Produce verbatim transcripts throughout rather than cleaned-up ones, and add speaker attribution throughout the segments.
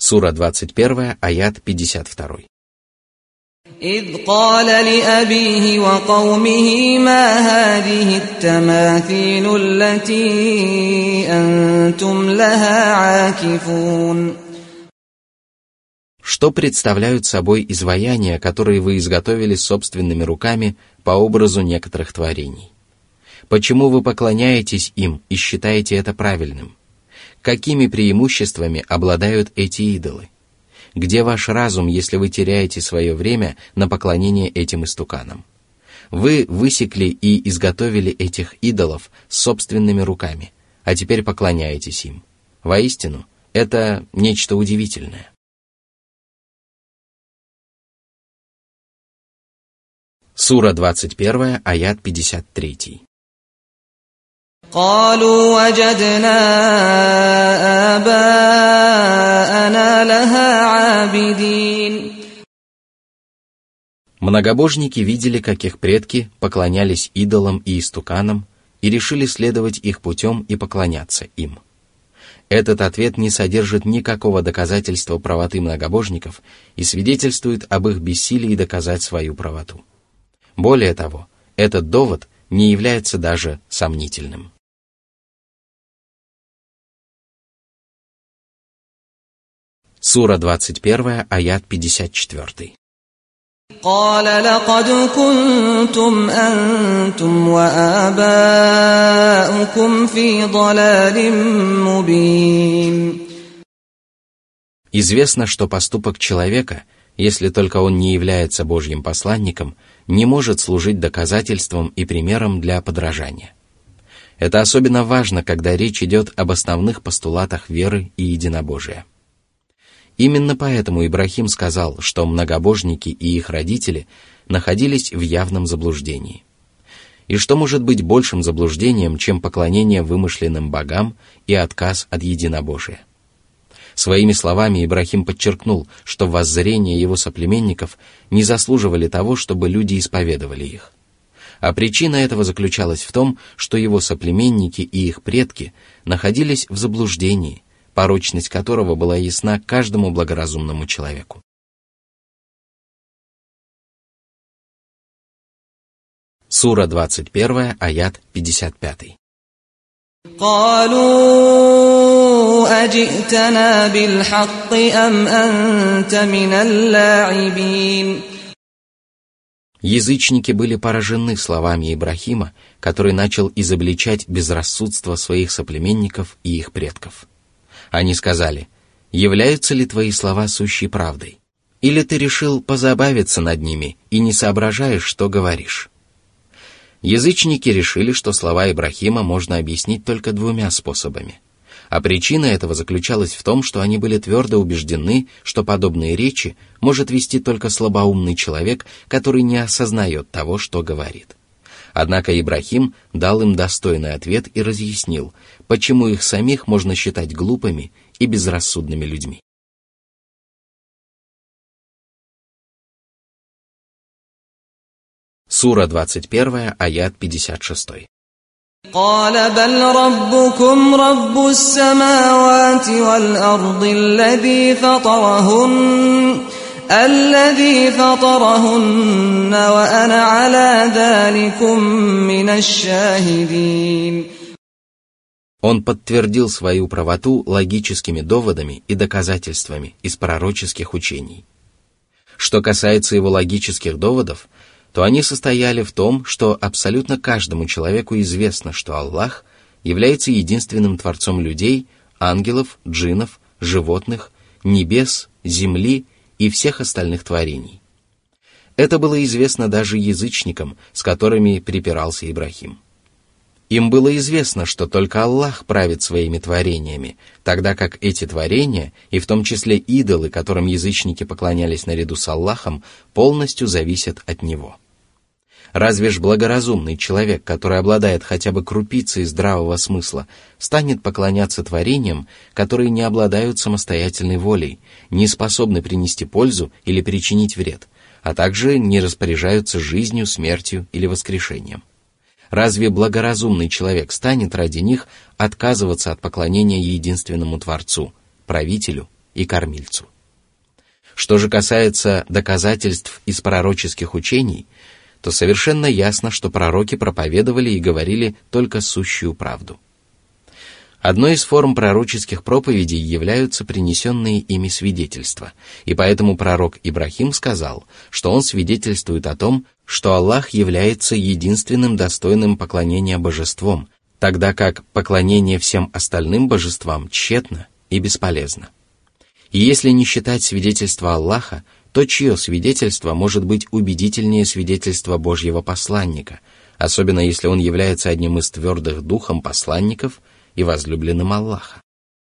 Speaker 1: Сура двадцать первая, аят пятьдесят два.
Speaker 2: إذ قال لأبيه وقومه ما هذه التماثيل التي أنتم لها عاكفون.
Speaker 1: Что представляют собой изваяния, которые вы изготовили собственными руками по образу некоторых творений? Почему вы поклоняетесь им и считаете это правильным? Какими преимуществами обладают эти идолы? Где ваш разум, если вы теряете свое время на поклонение этим истуканам? Вы высекли и изготовили этих идолов собственными руками, а теперь поклоняетесь им. Воистину, это нечто удивительное. Сура двадцать первая, аят пятьдесят три.
Speaker 2: قالوا وجدنا آباءنا لها عابدين.
Speaker 1: Многобожники видели, как их предки поклонялись идолам и истуканам и решили следовать их путем и поклоняться им. Этот ответ не содержит никакого доказательства правоты многобожников и свидетельствует об их бессилии доказать свою правоту. Более того, этот довод не является даже сомнительным. Сура двадцать первая, аят пятьдесят четыре.
Speaker 2: قال لقد كنتم أنتم وآباؤكم في ضلال مبين.
Speaker 1: Известно, что поступок человека, если только он не является Божьим посланником, не может служить доказательством и примером для подражания. Это особенно важно, когда речь идет об основных постулатах веры и единобожия. Именно поэтому Ибрахим сказал, что многобожники и их родители находились в явном заблуждении. И что может быть большим заблуждением, чем поклонение вымышленным богам и отказ от единобожия? Своими словами Ибрахим подчеркнул, что воззрения его соплеменников не заслуживали того, чтобы люди исповедовали их. А причина этого заключалась в том, что его соплеменники и их предки находились в заблуждении, порочность которого была ясна каждому благоразумному человеку. Сура двадцать первая, аят пятьдесят пять.
Speaker 2: قالوا أجئتنا بالحق أم أنت من اللاعبين.
Speaker 1: Язычники были поражены словами Ибрахима, который начал изобличать безрассудство своих соплеменников и их предков. Они сказали: «Являются ли твои слова сущей правдой? Или ты решил позабавиться над ними и не соображаешь, что говоришь?» Язычники решили, что слова Ибрахима можно объяснить только двумя способами. А причина этого заключалась в том, что они были твердо убеждены, что подобные речи может вести только слабоумный человек, который не осознает того, что говорит. Однако Ибрахим дал им достойный ответ и разъяснил, почему их самих можно считать глупыми и безрассудными людьми. Сура двадцать первая, аят пятьдесят шесть.
Speaker 2: قال بل ربكم رب السماوات والأرض الذي فطرهن الذي فطرهن وأنا على ذلكم من الشاهدين.
Speaker 1: Он подтвердил свою правоту логическими доводами и доказательствами из пророческих учений. Что касается его логических доводов, то они состояли в том, что абсолютно каждому человеку известно, что Аллах является единственным Творцом людей, ангелов, джиннов, животных, небес, земли и всех остальных творений. Это было известно даже язычникам, с которыми припирался Ибрахим. Им было известно, что только Аллах правит своими творениями, тогда как эти творения, и в том числе идолы, которым язычники поклонялись наряду с Аллахом, полностью зависят от Него. Разве ж благоразумный человек, который обладает хотя бы крупицей здравого смысла, станет поклоняться творениям, которые не обладают самостоятельной волей, не способны принести пользу или причинить вред, а также не распоряжаются жизнью, смертью или воскрешением? Разве благоразумный человек станет ради них отказываться от поклонения единственному Творцу, правителю и кормильцу. Что же касается доказательств из пророческих учений, то совершенно ясно, что пророки проповедовали и говорили только сущую правду. Одной из форм пророческих проповедей являются принесенные ими свидетельства, и поэтому пророк Ибрахим сказал, что он свидетельствует о том, что Аллах является единственным достойным поклонения божеством, тогда как поклонение всем остальным божествам тщетно и бесполезно. И если не считать свидетельства Аллаха, то чье свидетельство может быть убедительнее свидетельства Божьего посланника, особенно если он является одним из твердых духом посланников и возлюбленным Аллаха?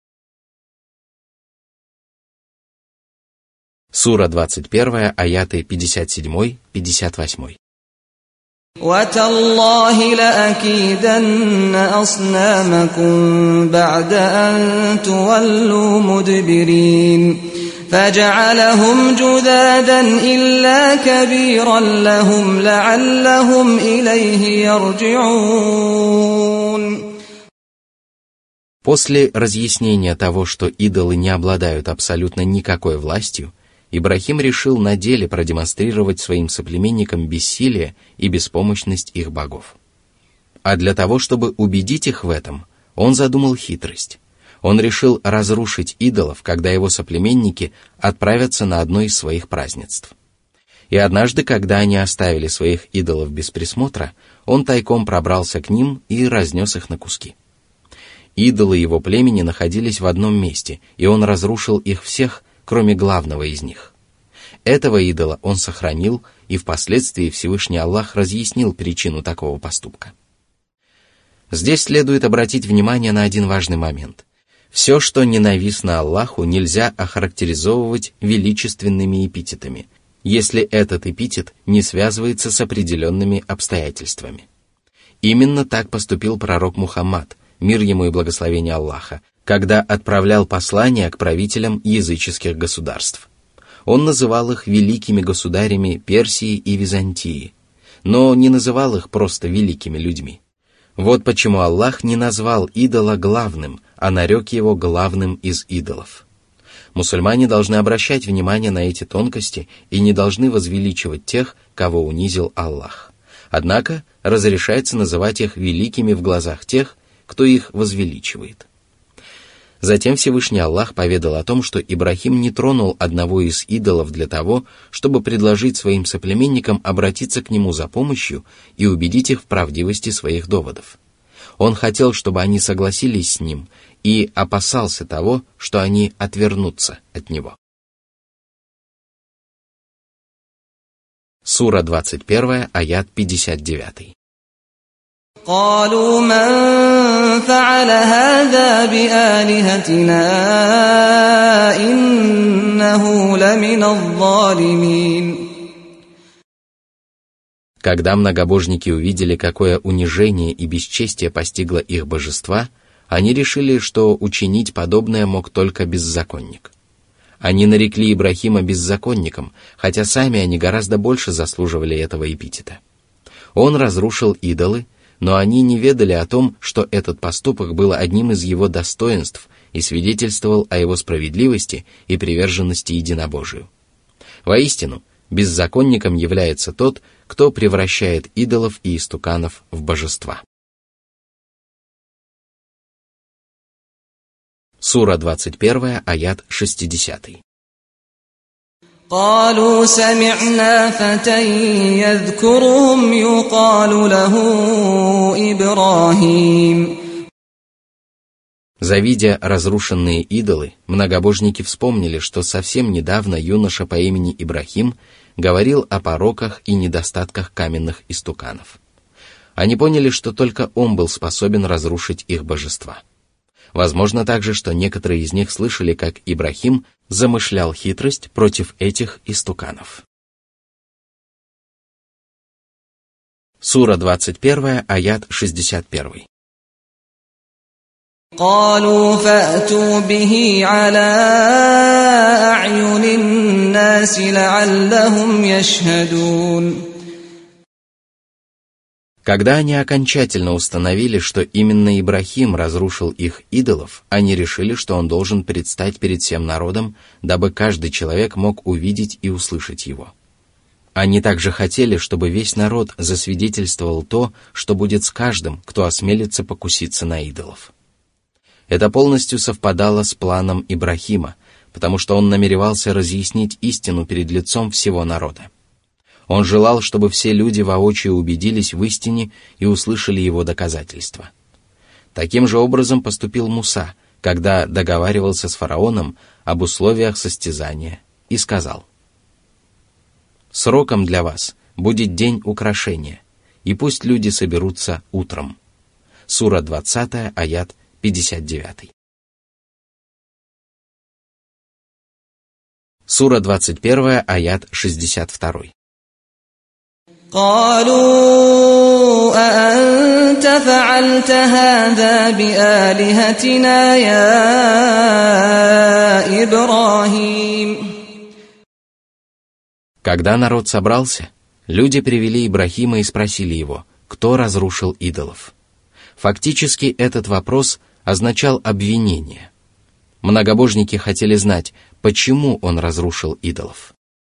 Speaker 1: Сура двадцать первая, аяты пятьдесят семь — пятьдесят восемь.
Speaker 2: وَتَاللَّهِ لَأَكِيدَنَّ أَصْنَامَكُمْ بَعْدَ أَن تُوَلُّوا مُدْبِرِينَ فَجَعَلَهُمْ جُذَاذًا إِلَّا كَبِيرًا لَهُمْ لَعَلَّهُمْ إِلَيْهِ يَرْجِعُونَ.
Speaker 1: После разъяснения того, что идолы не обладают абсолютно никакой властью, Ибрахим решил на деле продемонстрировать своим соплеменникам бессилие и беспомощность их богов. А для того, чтобы убедить их в этом, он задумал хитрость. Он решил разрушить идолов, когда его соплеменники отправятся на одно из своих празднеств. И однажды, когда они оставили своих идолов без присмотра, он тайком пробрался к ним и разнес их на куски. Идолы его племени находились в одном месте, и он разрушил их всех, кроме главного из них. Этого идола он сохранил, и впоследствии Всевышний Аллах разъяснил причину такого поступка. Здесь следует обратить внимание на один важный момент. Все, что ненавистно Аллаху, нельзя охарактеризовывать величественными эпитетами, если этот эпитет не связывается с определенными обстоятельствами. Именно так поступил пророк Мухаммад, мир ему и благословение Аллаха, когда отправлял послания к правителям языческих государств. Он называл их великими государями Персии и Византии, но не называл их просто великими людьми. Вот почему Аллах не назвал идола главным, а нарек его главным из идолов. Мусульмане должны обращать внимание на эти тонкости и не должны возвеличивать тех, кого унизил Аллах. Однако разрешается называть их великими в глазах тех, кто их возвеличивает. Затем Всевышний Аллах поведал о том, что Ибрахим не тронул одного из идолов для того, чтобы предложить своим соплеменникам обратиться к нему за помощью и убедить их в правдивости своих доводов. Он хотел, чтобы они согласились с ним, и опасался того, что они отвернутся от него. Сура двадцать первая, аят пятьдесят девять.
Speaker 2: قالوا من فعل هذا بآلهتنا إنه لمن الظالمين.
Speaker 1: Когда многобожники увидели, какое унижение и бесчестие постигло их божества, они решили, что учинить подобное мог только беззаконник. Они нарекли Ибрахима беззаконником, хотя сами они гораздо больше заслуживали этого эпитета. Он разрушил идолы, но они не ведали о том, что этот поступок был одним из его достоинств и свидетельствовал о его справедливости и приверженности единобожию. Воистину, беззаконником является тот, кто превращает идолов и истуканов в божества. Сура двадцать первая, аят шестьдесят.
Speaker 2: قالوا سمعنا فتى يذكرهم يقال له إبراهيم.
Speaker 1: Завидя разрушенные идолы, многобожники вспомнили, что совсем недавно юноша по имени Ибрахим говорил о пороках и недостатках каменных истуканов. Они поняли, что только он был способен разрушить их божества. Возможно также, что некоторые из них слышали, как Ибрахим замышлял хитрость против этих истуканов. Сура двадцать первая, аят шестьдесят один.
Speaker 2: قالوا فأتوا به على أعين الناس لعلهم يشهدون.
Speaker 1: Когда они окончательно установили, что именно Ибрахим разрушил их идолов, они решили, что он должен предстать перед всем народом, дабы каждый человек мог увидеть и услышать его. Они также хотели, чтобы весь народ засвидетельствовал то, что будет с каждым, кто осмелится покуситься на идолов. Это полностью совпадало с планом Ибрахима, потому что он намеревался разъяснить истину перед лицом всего народа. Он желал, чтобы все люди воочию убедились в истине и услышали его доказательства. Таким же образом поступил Муса, когда договаривался с фараоном об условиях состязания, и сказал: «Сроком для вас будет день украшения, и пусть люди соберутся утром». Сура двадцатая, аят пятьдесят девятый. Сура двадцать первая, аят шестьдесят второй.
Speaker 2: قالوا أأنت فعلت هذا بآلهتنا يا إبراهيم.
Speaker 1: Когда народ собрался, люди привели Ибрахима и спросили его, кто разрушил идолов. Фактически этот вопрос означал обвинение. Многобожники хотели знать, почему он разрушил идолов.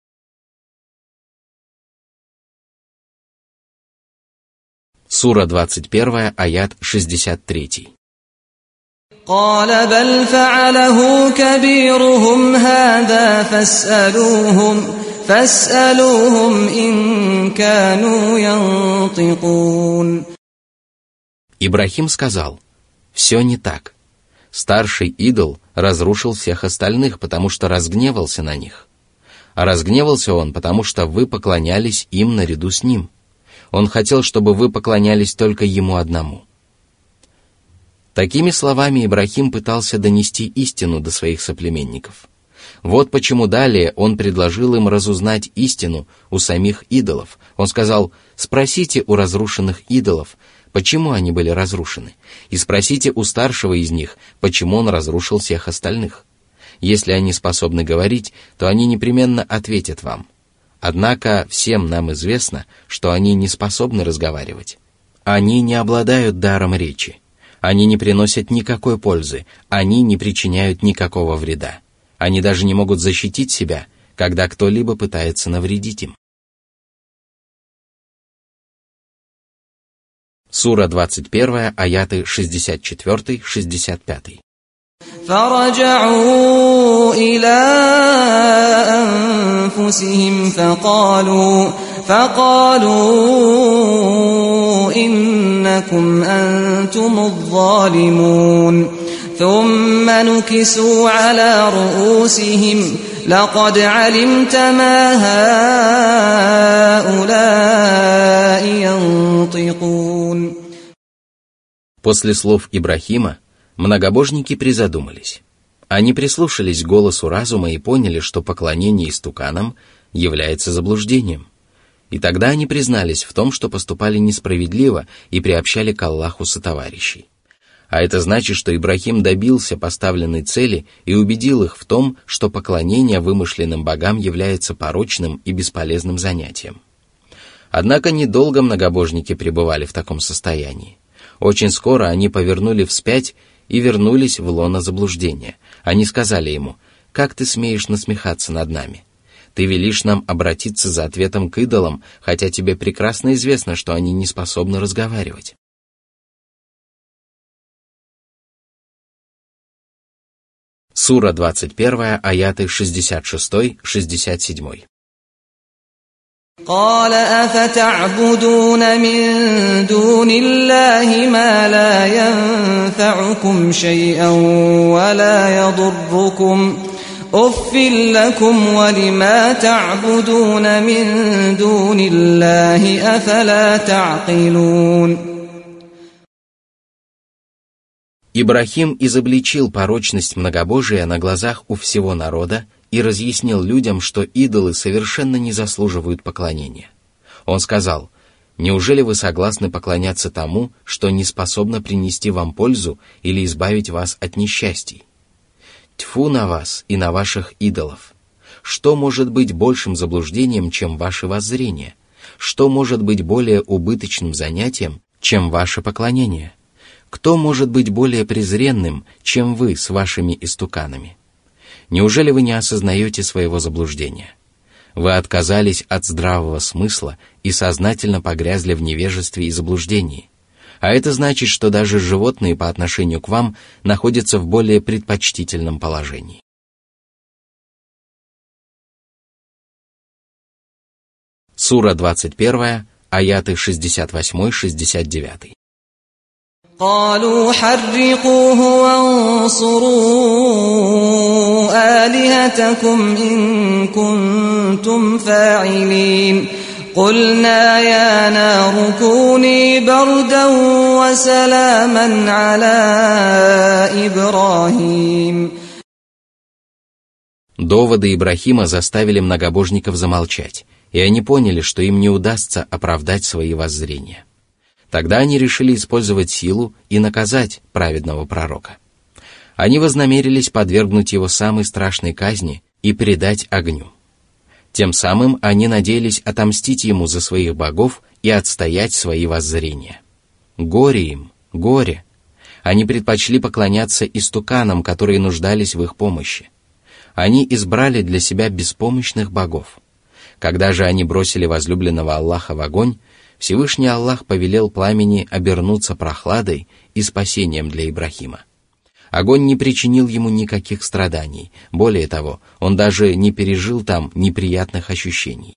Speaker 1: Сура двадцать первая, аят шестьдесят третий.
Speaker 2: قال بل فعله كبيرهم هذا فاسألوهم فاسألوهم إن كانوا ينطقون.
Speaker 1: Ибрахим сказал: «Все не так. Старший идол разрушил всех остальных, потому что разгневался на них. А разгневался он, потому что вы поклонялись им наряду с ним. Он хотел, чтобы вы поклонялись только ему одному». Такими словами Ибрахим пытался донести истину до своих соплеменников. Вот почему далее он предложил им разузнать истину у самих идолов. Он сказал: «Спросите у разрушенных идолов, почему они были разрушены, и спросите у старшего из них, почему он разрушил всех остальных. Если они способны говорить, то они непременно ответят вам. Однако всем нам известно, что они не способны разговаривать. Они не обладают даром речи. Они не приносят никакой пользы, они не причиняют никакого вреда. Они даже не могут защитить себя, когда кто-либо пытается навредить им». Сура двадцать первая, аяты шестьдесят четыре шестьдесят пять.
Speaker 2: فرجعوا إلى أنفسهم فقالوا فقالوا إنكم أنتم الظالمون ثم نكسوا على رؤوسهم لقد علمت ما هؤلاء ينطقون.
Speaker 1: После слов Ибрахима многобожники призадумались. Они прислушались к голосу разума и поняли, что поклонение истуканам является заблуждением. И тогда они признались в том, что поступали несправедливо и приобщали к Аллаху сотоварищей. А это значит, что Ибрахим добился поставленной цели и убедил их в том, что поклонение вымышленным богам является порочным и бесполезным занятием. Однако недолго многобожники пребывали в таком состоянии. Очень скоро они повернули вспять и вернулись в лоно заблуждения. Они сказали ему: «Как ты смеешь насмехаться над нами? Ты велишь нам обратиться за ответом к идолам, хотя тебе прекрасно известно, что они не способны разговаривать». Сура двадцать первая, аяты шестьдесят шесть шестьдесят семь.
Speaker 2: قال أفتعبدون من دون الله ما لا ينفعكم شيئا ولا يضركم أف لكم ولما تعبدون من دون الله أفلا تعقلون.
Speaker 1: Ибрахим изобличил порочность многобожия на глазах у всего народа и разъяснил людям, что идолы совершенно не заслуживают поклонения. Он сказал: «Неужели вы согласны поклоняться тому, что не способно принести вам пользу или избавить вас от несчастий? Тьфу на вас и на ваших идолов! Что может быть большим заблуждением, чем ваши воззрения? Что может быть более убыточным занятием, чем ваше поклонение? Кто может быть более презренным, чем вы с вашими истуканами? Неужели вы не осознаете своего заблуждения? Вы отказались от здравого смысла и сознательно погрязли в невежестве и заблуждении. А это значит, что даже животные по отношению к вам находятся в более предпочтительном положении. Сура двадцать первая, аяты шестьдесят восемь шестьдесят девять.
Speaker 2: قالوا حرقوه وانصروا آلهتكم إن كنتم فاعلين قلنا يا نار كوني بردا وسلاما على إبراهيم.
Speaker 1: Доводы Ибрахима заставили многобожников замолчать, и они поняли, что им не удастся оправдать свои воззрения. Тогда они решили использовать силу и наказать праведного пророка. Они вознамерились подвергнуть его самой страшной казни и предать огню. Тем самым они надеялись отомстить ему за своих богов и отстоять свои воззрения. Горе им, горе! Они предпочли поклоняться истуканам, которые нуждались в их помощи. Они избрали для себя беспомощных богов. Когда же они бросили возлюбленного Аллаха в огонь, Всевышний Аллах повелел пламени обернуться прохладой и спасением для Ибрахима. Огонь не причинил ему никаких страданий, более того, он даже не пережил там неприятных ощущений.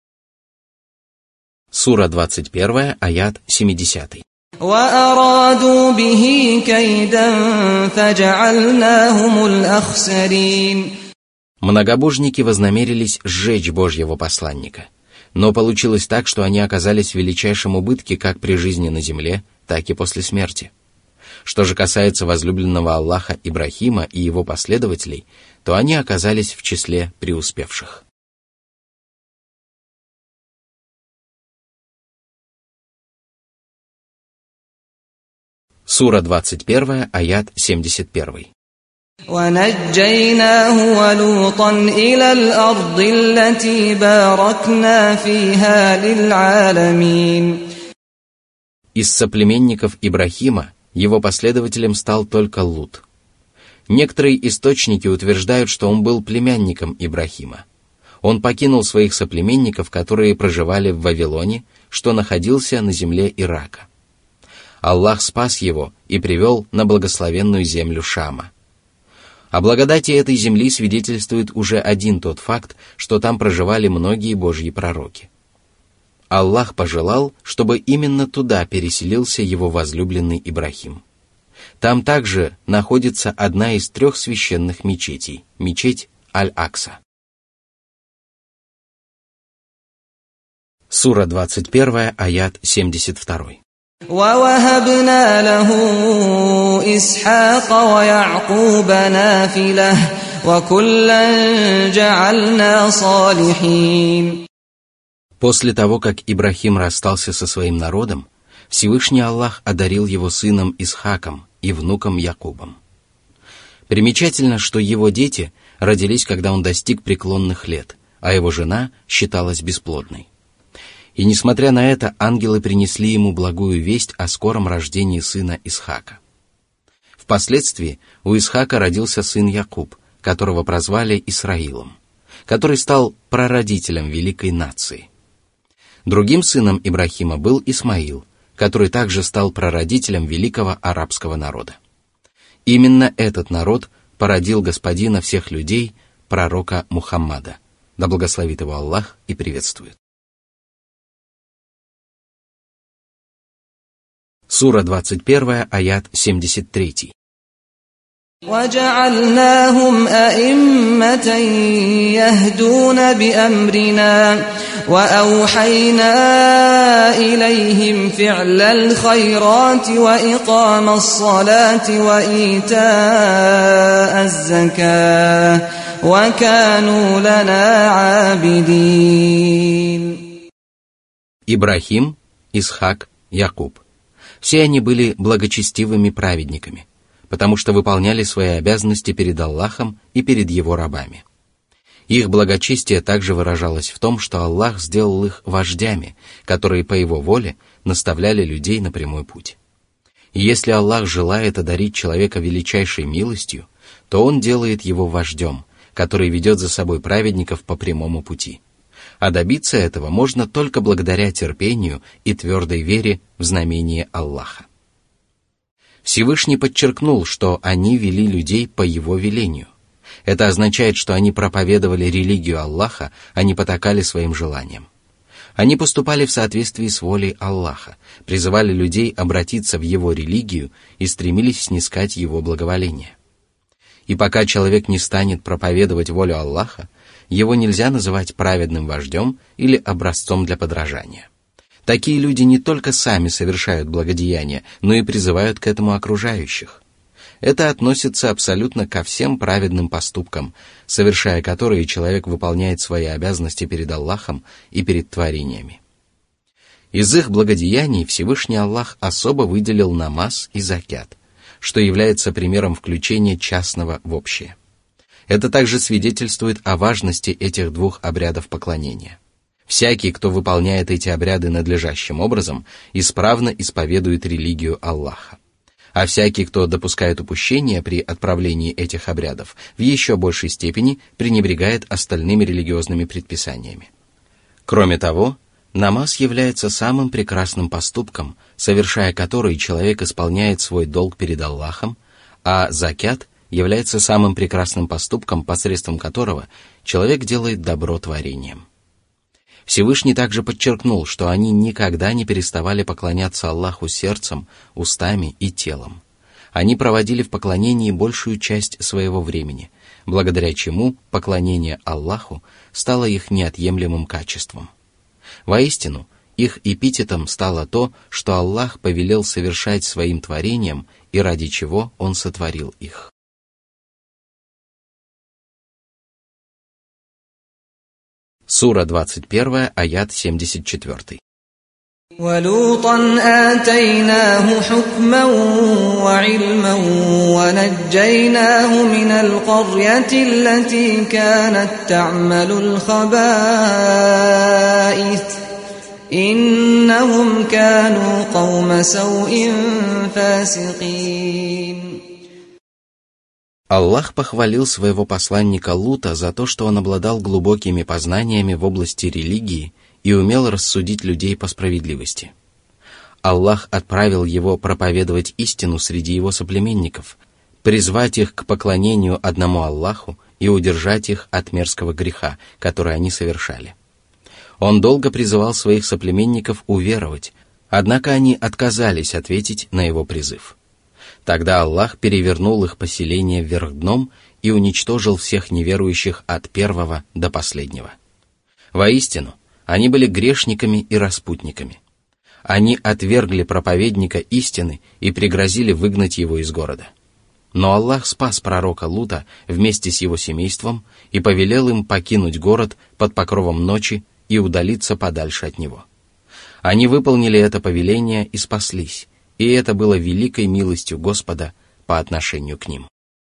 Speaker 1: Сура двадцать первая, аят семидесятый.
Speaker 2: وأرادوا به كيدا فجعلناهم الأخسرين.
Speaker 1: Многобожники вознамерились сжечь Божьего посланника, но получилось так, что они оказались в величайшем убытке как при жизни на земле, так и после смерти. Что же касается возлюбленного Аллаха Ибрахима и его последователей, то они оказались в числе преуспевших. Сура двадцать первая, аят семьдесят один.
Speaker 2: ونجيناه ولوطا إلى الأرض التي باركنا فيها للعالمين.
Speaker 1: Из соплеменников Ибрахима его последователем стал только Лут. Некоторые источники утверждают, что он был племянником Ибрахима. Он покинул своих соплеменников, которые проживали в Вавилоне, что находился на земле Ирака. Аллах спас его и привел на благословенную землю Шама. О благодати этой земли свидетельствует уже один тот факт, что там проживали многие Божьи пророки. Аллах пожелал, чтобы именно туда переселился его возлюбленный Ибрахим. Там также находится одна из трех священных мечетей, мечеть Аль-Акса. Сура двадцать первая, аят семьдесят два.
Speaker 2: ووهبنا له إسحاق ويعقوب نافلة وكلا جعلنا صالحين.
Speaker 1: После того, как Ибрахим расстался со своим народом, Всевышний Аллах одарил его сыном Исхаком и внуком Якубом. Примечательно, что его дети родились, когда он достиг преклонных лет, а его жена считалась бесплодной. И несмотря на это, ангелы принесли ему благую весть о скором рождении сына Исхака. Впоследствии у Исхака родился сын Якуб, которого прозвали Исраилом, который стал прародителем великой нации. Другим сыном Ибрахима был Исмаил, который также стал прародителем великого арабского народа. Именно этот народ породил господина всех людей, пророка Мухаммада, да благословит его Аллах и приветствует. Сура двадцать первая, аят семьдесят три.
Speaker 2: وجعلناهم أئمة يهدون بأمرنا وأوحينا إليهم فعل الخيرات وإقام الصلاة وإيتاء الزكاة وكانوا لنا عابدين.
Speaker 1: Ибрахим, Исхак, Якуб. Все они были благочестивыми праведниками, потому что выполняли свои обязанности перед Аллахом и перед его рабами. Их благочестие также выражалось в том, что Аллах сделал их вождями, которые по Его воле наставляли людей на прямой путь. И если Аллах желает одарить человека величайшей милостью, то Он делает его вождем, который ведет за собой праведников по прямому пути. А добиться этого можно только благодаря терпению и твердой вере в знамение Аллаха. Всевышний подчеркнул, что они вели людей по Его велению. Это означает, что они проповедовали религию Аллаха, а не потакали своим желаниям. Они поступали в соответствии с волей Аллаха, призывали людей обратиться в Его религию и стремились снискать Его благоволение. И пока человек не станет проповедовать волю Аллаха, его нельзя называть праведным вождем или образцом для подражания. Такие люди не только сами совершают благодеяния, но и призывают к этому окружающих. Это относится абсолютно ко всем праведным поступкам, совершая которые человек выполняет свои обязанности перед Аллахом и перед творениями. Из их благодеяний Всевышний Аллах особо выделил намаз и закят, что является примером включения частного в общее. Это также свидетельствует о важности этих двух обрядов поклонения. Всякий, кто выполняет эти обряды надлежащим образом, исправно исповедует религию Аллаха. А всякий, кто допускает упущения при отправлении этих обрядов, в еще большей степени пренебрегает остальными религиозными предписаниями. Кроме того, намаз является самым прекрасным поступком, совершая который человек исполняет свой долг перед Аллахом, а закят является самым прекрасным поступком, посредством которого человек делает добро творениям. Всевышний также подчеркнул, что они никогда не переставали поклоняться Аллаху сердцем, устами и телом. Они проводили в поклонении большую часть своего времени, благодаря чему поклонение Аллаху стало их неотъемлемым качеством. Воистину, их эпитетом стало то, что Аллах повелел совершать своим творениям и ради чего Он сотворил их. Сура двадцать первая, аят семьдесят четыре.
Speaker 2: وَلُوطًا آتَيْنَاهُ حُكْمًا وَعِلْمًا وَنَجَّيْنَاهُ مِنَ الْقَرْيَةِ الَّتِي كَانَتْ تَعْمَلُ الْخَبَائِثَ إِنَّهُمْ كَانُوا قَوْمَ سَوْءٍ فَاسِقِينَ.
Speaker 1: Аллах похвалил своего посланника Лута за то, что он обладал глубокими познаниями в области религии и умел рассудить людей по справедливости. Аллах отправил его проповедовать истину среди его соплеменников, призвать их к поклонению одному Аллаху и удержать их от мерзкого греха, который они совершали. Он долго призывал своих соплеменников уверовать, однако они отказались ответить на его призыв. Тогда Аллах перевернул их поселение вверх дном и уничтожил всех неверующих от первого до последнего. Воистину, они были грешниками и распутниками. Они отвергли проповедника истины и пригрозили выгнать его из города. Но Аллах спас пророка Лута вместе с его семейством и повелел им покинуть город под покровом ночи и удалиться подальше от него. Они выполнили это повеление и спаслись, и это было великой милостью Господа по отношению к ним.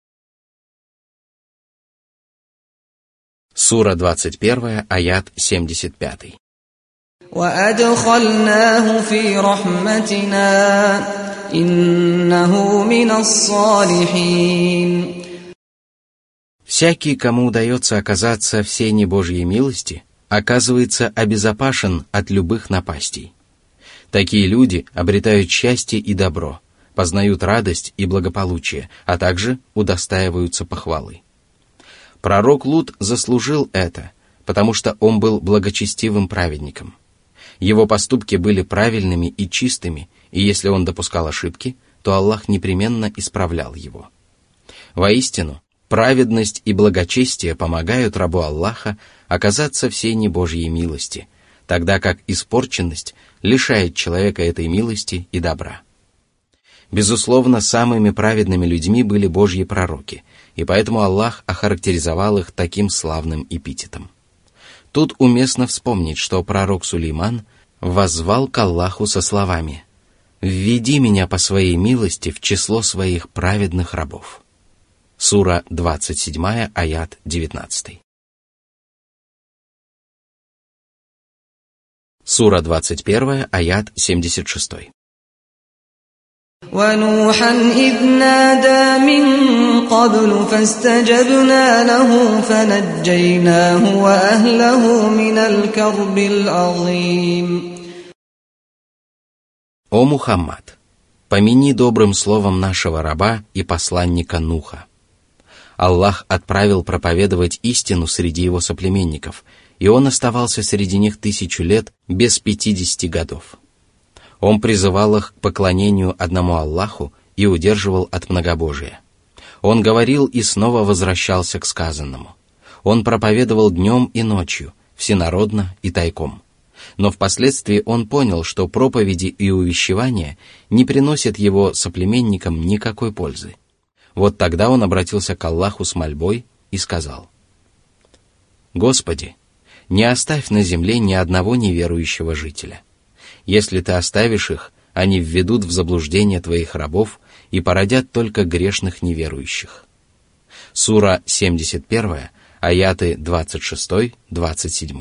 Speaker 1: Сура двадцать первая, аят семьдесят пять.
Speaker 2: وَأَدْخَلْنَاهُ فِي رَحْمَتِنَا إِنَّهُ مِنَ الصَّالِحِينَ.
Speaker 1: Всякий, кому удается оказаться в сене Божьей милости, оказывается обезопасен от любых напастей. Такие люди обретают счастье и добро, познают радость и благополучие, а также удостаиваются похвалы. Пророк Лут заслужил это, потому что он был благочестивым праведником. Его поступки были правильными и чистыми, и если он допускал ошибки, то Аллах непременно исправлял его. Воистину, праведность и благочестие помогают рабу Аллаха оказаться в сене Божьей милости, тогда как испорченность лишает человека этой милости и добра. Безусловно, самыми праведными людьми были Божьи пророки, и поэтому Аллах охарактеризовал их таким славным эпитетом. Тут уместно вспомнить, что пророк Сулейман воззвал к Аллаху со словами: «Введи меня по своей милости в число своих праведных рабов». Сура двадцать седьмая, аят девятнадцатый. Сура двадцать первая, аят семьдесят шесть.
Speaker 2: ونوحا إذ نادى من قبل فاستجبنا له فنجيناه وأهله من الكرب العظيم.
Speaker 1: О Мухаммад, помяни добрым словом нашего раба и посланника Нуха. Аллах отправил проповедовать истину среди его соплеменников, и он оставался среди них тысячу лет без пятидесяти годов. Он призывал их к поклонению одному Аллаху и удерживал от многобожия. Он говорил и снова возвращался к сказанному. Он проповедовал днем и ночью, всенародно и тайком. Но впоследствии он понял, что проповеди и увещевания не приносят его соплеменникам никакой пользы. Вот тогда он обратился к Аллаху с мольбой и сказал: «Господи, не оставь на земле ни одного неверующего жителя. Если ты оставишь их, они введут в заблуждение твоих рабов и породят только грешных неверующих». Сура семьдесят первая, аяты двадцать шесть двадцать семь.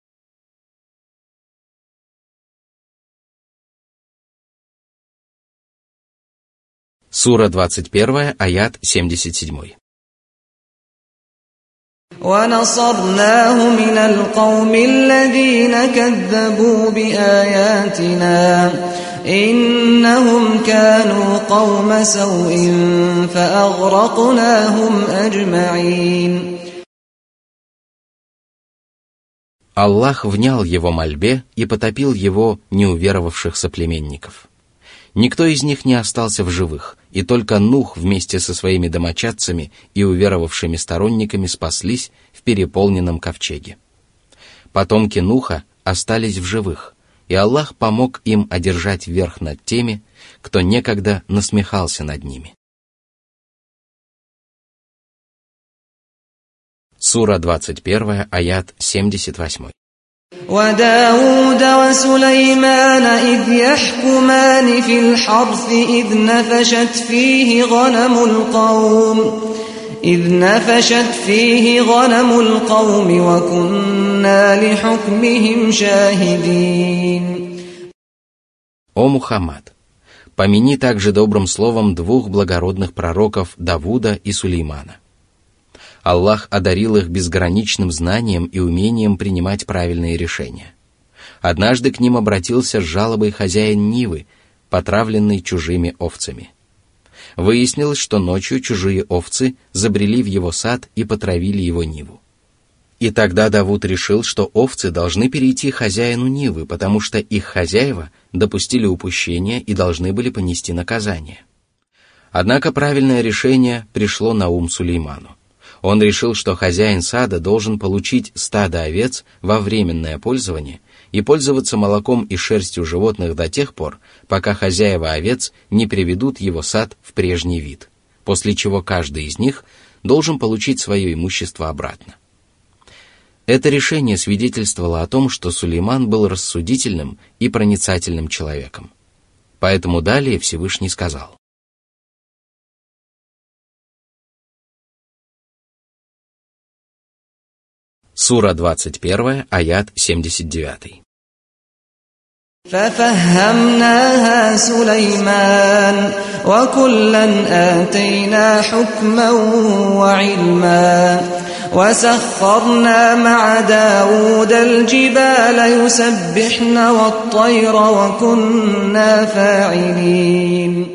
Speaker 1: Сура двадцать первая, аят семьдесят семь.
Speaker 2: ونصرناه من القوم الذين كذبوا بآياتنا إنهم كانوا قوم سوء فأغرقناهم أجمعين.
Speaker 1: Аллах внял его мольбе и потопил его неуверовавших соплеменников. Никто из них не остался в живых, и только Нух вместе со своими домочадцами и уверовавшими сторонниками спаслись в переполненном ковчеге. Потомки Нуха остались в живых, и Аллах помог им одержать верх над теми, кто некогда насмехался над ними. Сура двадцать первая, аят семьдесят восемь.
Speaker 2: وداود وسليمان إذ يحكمان في الحرث إذ نفشت فيه غنم القوم إذ نفشت فيه غنم القوم وكنا لحكمهم شاهدين.
Speaker 1: О Мухаммад, помяни также добрым словом двух благородных пророков Давуда и Сулеймана. Аллах одарил их безграничным знанием и умением принимать правильные решения. Однажды к ним обратился с жалобой хозяин Нивы, потравленный чужими овцами. Выяснилось, что ночью чужие овцы забрели в его сад и потравили его Ниву. И тогда Давуд решил, что овцы должны перейти хозяину Нивы, потому что их хозяева допустили упущение и должны были понести наказание. Однако правильное решение пришло на ум Сулейману. Он решил, что хозяин сада должен получить стадо овец во временное пользование и пользоваться молоком и шерстью животных до тех пор, пока хозяева овец не приведут его сад в прежний вид, после чего каждый из них должен получить свое имущество обратно. Это решение свидетельствовало о том, что Сулейман был рассудительным и проницательным человеком. Поэтому далее Всевышний сказал: Сура двадцать первая, аят семьдесят девять.
Speaker 2: ففهمناها سليمان وكلا آتينا حكما وعلما وسخرنا مع داود الجبال يسبحن والطير وكنا فاعلين.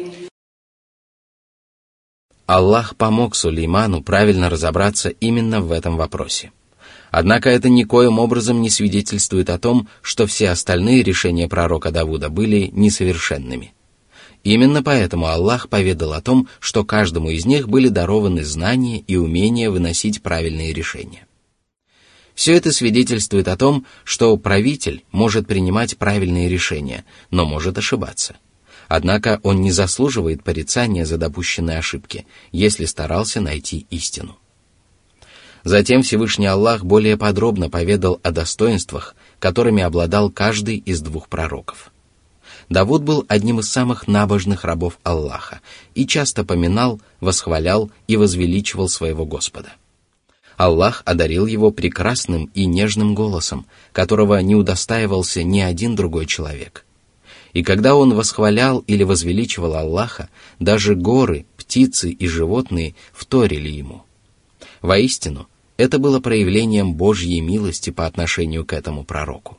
Speaker 1: Аллах помог Сулейману правильно разобраться именно в этом вопросе. Однако это никоим образом не свидетельствует о том, что все остальные решения пророка Давуда были несовершенными. Именно поэтому Аллах поведал о том, что каждому из них были дарованы знания и умения выносить правильные решения. Все это свидетельствует о том, что правитель может принимать правильные решения, но может ошибаться. Однако он не заслуживает порицания за допущенные ошибки, если старался найти истину. Затем Всевышний Аллах более подробно поведал о достоинствах, которыми обладал каждый из двух пророков. Давуд был одним из самых набожных рабов Аллаха и часто поминал, восхвалял и возвеличивал своего Господа. Аллах одарил его прекрасным и нежным голосом, которого не удостаивался ни один другой человек. И когда он восхвалял или возвеличивал Аллаха, даже горы, птицы и животные вторили ему. Воистину, это было проявлением Божьей милости по отношению к этому пророку.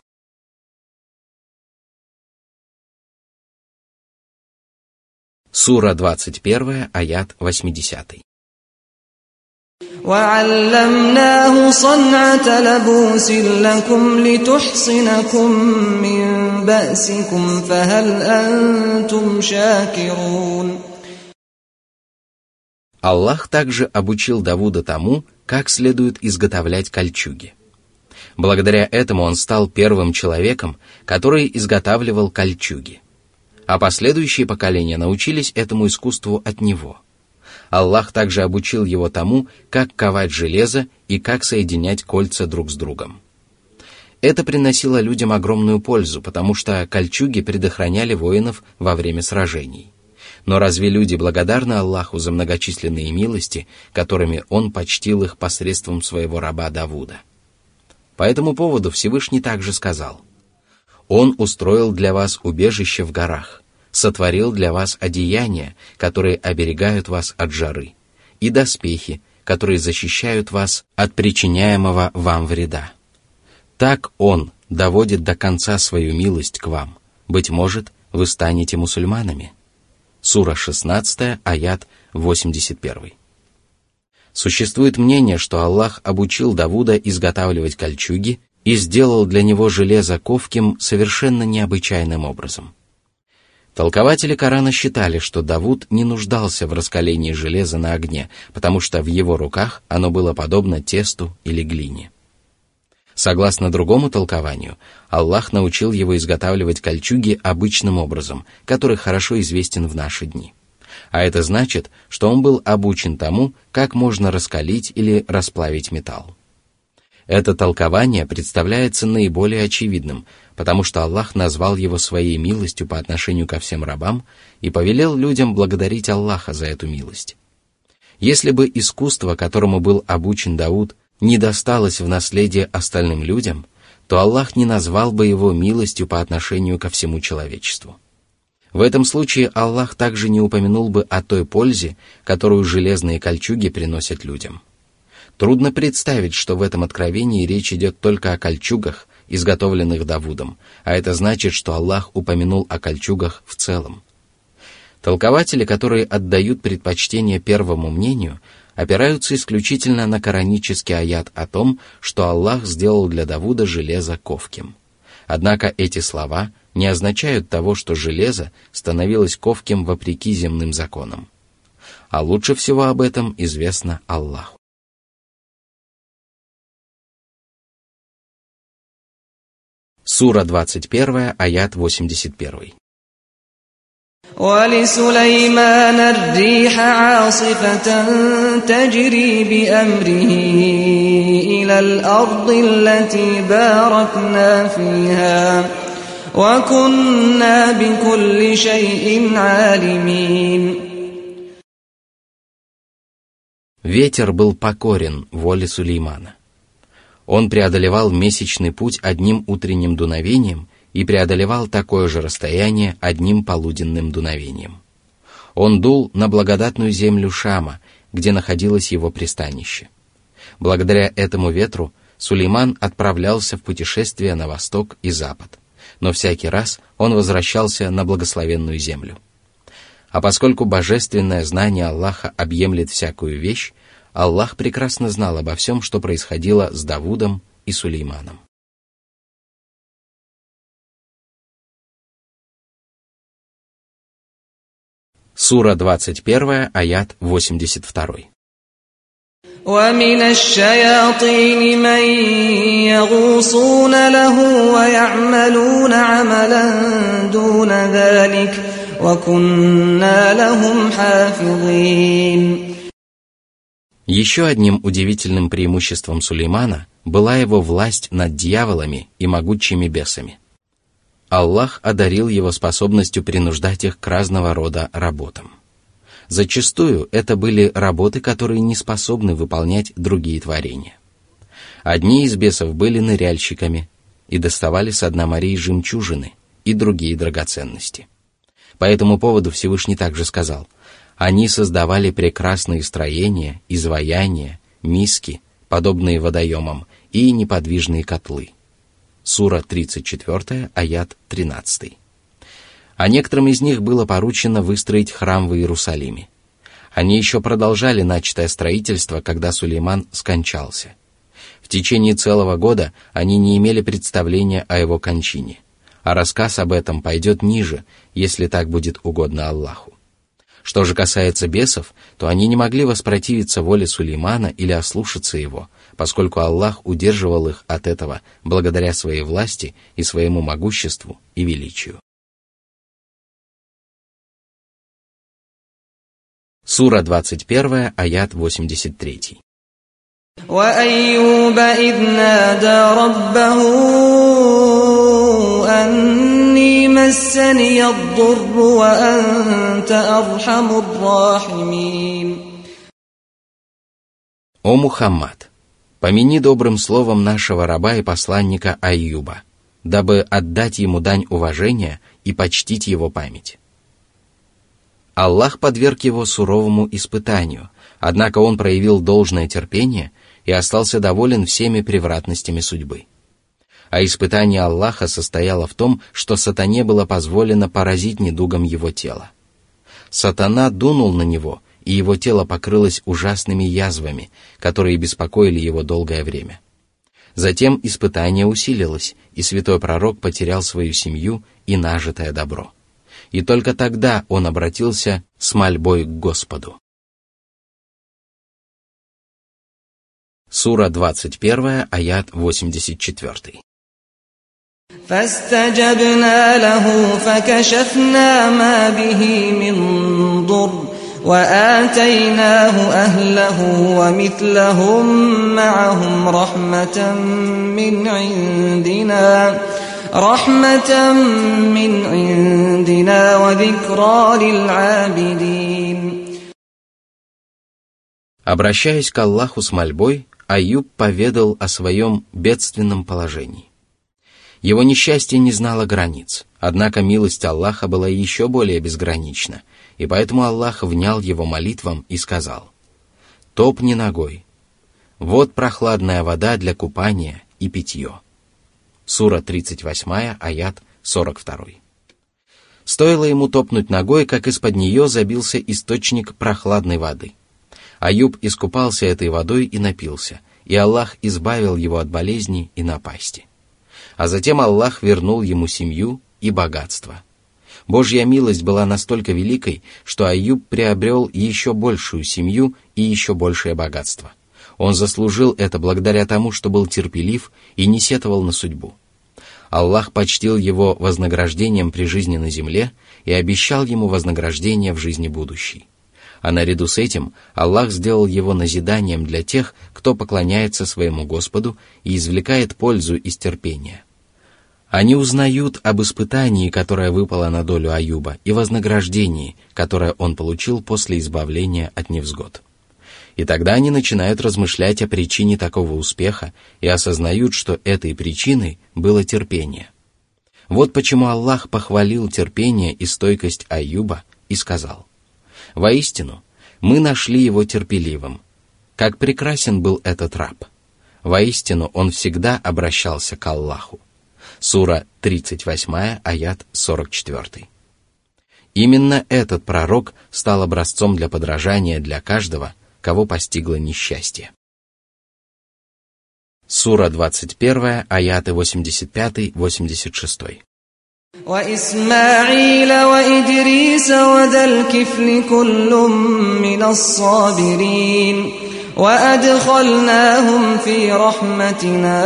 Speaker 1: Сура двадцать первая, аят восьмидесятый.
Speaker 2: وَعَلَّمْنَاهُ صَنْعَةَ لَبُوسٍ لَكُمْ لِتُحْصِنَكُم مِّن بَأْسِكُمْ فَهَلْ أَنتُمْ شَاكِرُونَ.
Speaker 1: Аллах также обучил Давуда тому, как следует изготовлять кольчуги. Благодаря этому он стал первым человеком, который изготавливал кольчуги. А последующие поколения научились этому искусству от него. Аллах также обучил его тому, как ковать железо и как соединять кольца друг с другом. Это приносило людям огромную пользу, потому что кольчуги предохраняли воинов во время сражений. Но разве люди благодарны Аллаху за многочисленные милости, которыми Он почтил их посредством своего раба Давуда? По этому поводу Всевышний также сказал: «Он устроил для вас убежище в горах, сотворил для вас одеяния, которые оберегают вас от жары, и доспехи, которые защищают вас от причиняемого вам вреда. Так Он доводит до конца свою милость к вам. Быть может, вы станете мусульманами». Сура шестнадцатая, аят восемьдесят первый. Существует мнение, что Аллах обучил Давуда изготавливать кольчуги и сделал для него железо ковким совершенно необычайным образом. Толкователи Корана считали, что Давуд не нуждался в раскалении железа на огне, потому что в его руках оно было подобно тесту или глине. Согласно другому толкованию, Аллах научил его изготавливать кольчуги обычным образом, который хорошо известен в наши дни. А это значит, что он был обучен тому, как можно раскалить или расплавить металл. Это толкование представляется наиболее очевидным, потому что Аллах назвал его своей милостью по отношению ко всем рабам и повелел людям благодарить Аллаха за эту милость. Если бы искусство, которому был обучен Дауд, не досталось в наследие остальным людям, то Аллах не назвал бы его милостью по отношению ко всему человечеству. В этом случае Аллах также не упомянул бы о той пользе, которую железные кольчуги приносят людям. Трудно представить, что в этом откровении речь идет только о кольчугах, изготовленных Давудом, а это значит, что Аллах упомянул о кольчугах в целом. Толкователи, которые отдают предпочтение первому мнению, опираются исключительно на коранический аят о том, что Аллах сделал для Давуда железо ковким. Однако эти слова не означают того, что железо становилось ковким вопреки земным законам. А лучше всего об этом известно Аллаху. Сура двадцать первая, аят восемьдесят первый.
Speaker 2: وَلِسُلَيْمَانَ الرِّيحَ عَاصِفَةً تَجْرِي بِأَمْرِهِ إِلَى الْأَرْضِ الَّتِي بَارَكْنَا فِيهَا وَكُنَّا بِكُلِّ شَيْءٍ عَالِمِينَ.
Speaker 1: Ветер был покорен воле Сулеймана. Он преодолевал месячный путь одним утренним дуновением и преодолевал такое же расстояние одним полуденным дуновением. Он дул на благодатную землю Шама, где находилось его пристанище. Благодаря этому ветру Сулейман отправлялся в путешествие на восток и запад, но всякий раз он возвращался на благословенную землю. А поскольку божественное знание Аллаха объемлет всякую вещь, Аллах прекрасно знал обо всем, что происходило с Давудом и Сулейманом. Сура двадцать первая, аят восемьдесят второй.
Speaker 2: وَمِنَ الشَّيَاطِينِ مَن يَغُوصُونَ لَهُ وَيَعْمَلُونَ عَمَلًا دُونَ ذَلِكَ وَكُنَّا لَهُمْ حَافِظِينَ.
Speaker 1: Еще одним удивительным преимуществом Сулеймана была его власть над дьяволами и могучими бесами. Аллах одарил его способностью принуждать их к разного рода работам. Зачастую это были работы, которые не способны выполнять другие творения. Одни из бесов были ныряльщиками и доставали со дна морей жемчужины и другие драгоценности. По этому поводу Всевышний также сказал: «Они создавали прекрасные строения, изваяния, миски, подобные водоемам, и неподвижные котлы». Сура тридцать четыре, аят тринадцать. А некоторым из них было поручено выстроить храм в Иерусалиме. Они еще продолжали начатое строительство, когда Сулейман скончался. В течение целого года они не имели представления о его кончине, а рассказ об этом пойдет ниже, если так будет угодно Аллаху. Что же касается бесов, то они не могли воспротивиться воле Сулеймана или ослушаться его, поскольку Аллах удерживал их от этого благодаря своей власти и своему могуществу и величию. Сура двадцать один, аят восемьдесят три.
Speaker 2: وَأَيُّوبَ إِذْ نَادَى رَبَّهُ أَنِّي مَسَّنِيَ الضُّرُّ وَأَنْتَ أَرْحَمُ الرَّاحِمِينَ.
Speaker 1: О Мухаммад, помяни добрым словом нашего раба и посланника Айюба, дабы отдать ему дань уважения и почтить его память. Аллах подверг его суровому испытанию, однако он проявил должное терпение и остался доволен всеми превратностями судьбы. А испытание Аллаха состояло в том, что сатане было позволено поразить недугом его тело. Сатана дунул на него, и его тело покрылось ужасными язвами, которые беспокоили его долгое время. Затем испытание усилилось, и святой пророк потерял свою семью и нажитое добро. И только тогда он обратился с мольбой к Господу. Сура двадцать один, аят восемьдесят четыре.
Speaker 2: فَاسْتَجَبْنَا لَهُ فَكَشَفْنَا مَا بِهِ مِنْ ضُرٍّ وَآتَيْنَاهُ أَهْلَهُ وَمِثْلَهُمْ مَعَهُمْ رَحْمَةً مِّنْ عِنْدِنَا رَحْمَةً مِّنْ عِنْدِنَا وَذِكْرَى لِلْعَابِدِينَ.
Speaker 1: Обращаясь к Аллаху с мольбой, Айюб поведал о своем бедственном положении. Его несчастье не знало границ, однако милость Аллаха была еще более безгранична, и поэтому Аллах внял его молитвам и сказал: «Топни ногой. Вот прохладная вода для купания и питье». Сура тридцать восемь, аят сорок два. Стоило ему топнуть ногой, как из-под нее забился источник прохладной воды. Айюб искупался этой водой и напился, и Аллах избавил его от болезней и напасти. А затем Аллах вернул ему семью и богатство. Божья милость была настолько великой, что Айюб приобрел еще большую семью и еще большее богатство. Он заслужил это благодаря тому, что был терпелив и не сетовал на судьбу. Аллах почтил его вознаграждением при жизни на земле и обещал ему вознаграждение в жизни будущей. А наряду с этим Аллах сделал его назиданием для тех, кто поклоняется своему Господу и извлекает пользу из терпения. Они узнают об испытании, которое выпало на долю Айюба, и вознаграждении, которое он получил после избавления от невзгод. И тогда они начинают размышлять о причине такого успеха и осознают, что этой причиной было терпение. Вот почему Аллах похвалил терпение и стойкость Айюба и сказал: «Воистину, мы нашли его терпеливым. Как прекрасен был этот раб! Воистину, он всегда обращался к Аллаху». Сура тридцать восемь, аят сорок четыре. Именно этот пророк стал образцом для подражания для каждого, кого постигло несчастье. Сура двадцать один, аяты восемьдесят пять восемьдесят шесть.
Speaker 2: وَإِسْمَاعِيلَ وَإِدْرِيسَ وَذَا الْكِفْلِ كُلٌّ مِّنَ الصَّابِرِينَ وَأَدْخَلْنَاهُمْ فِي رَحْمَتِنَا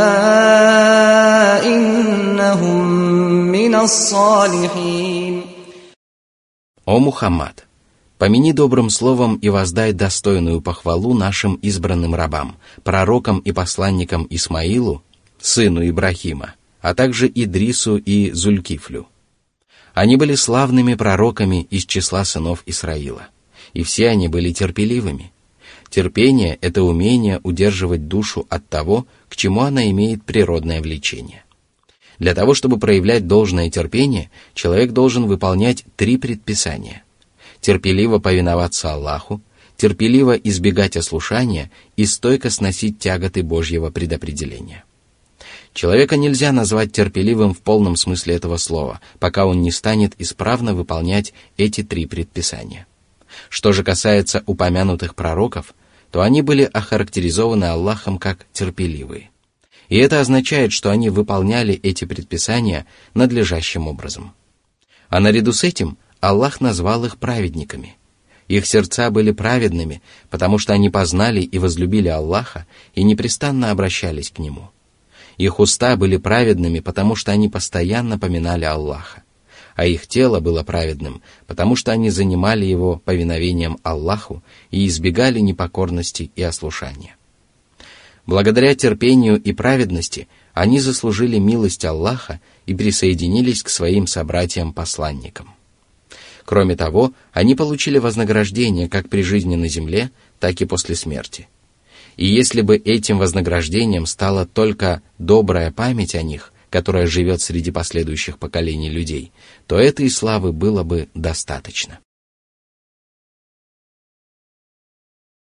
Speaker 2: إِنَّهُمْ مِنَ الصَّالِحِينَ.
Speaker 1: О Мухаммад, помяни добрым словом и воздай достойную похвалу нашим избранным рабам, пророкам и посланникам Исмаилу, сыну Ибрахима, а также Идрису и Зулькифлю. Они были славными пророками из числа сынов Исраила. и все они были терпеливыми. Терпение – это умение удерживать душу от того, к чему она имеет природное влечение. Для того, чтобы проявлять должное терпение, человек должен выполнять три предписания: терпеливо повиноваться Аллаху, терпеливо избегать ослушания и стойко сносить тяготы Божьего предопределения. Человека нельзя назвать терпеливым в полном смысле этого слова, пока он не станет исправно выполнять эти три предписания. Что же касается упомянутых пророков, то они были охарактеризованы Аллахом как терпеливые. И это означает, что они выполняли эти предписания надлежащим образом. А наряду с этим Аллах назвал их праведниками. Их сердца были праведными, потому что они познали и возлюбили Аллаха и непрестанно обращались к Нему. Их уста были праведными, потому что они постоянно поминали Аллаха. А их тело было праведным, потому что они занимали его повиновением Аллаху и избегали непокорности и ослушания. Благодаря терпению и праведности они заслужили милость Аллаха и присоединились к своим собратьям-посланникам. Кроме того, они получили вознаграждение как при жизни на земле, так и после смерти. И если бы этим вознаграждением стала только добрая память о них, которая живет среди последующих поколений людей, то этой славы было бы достаточно.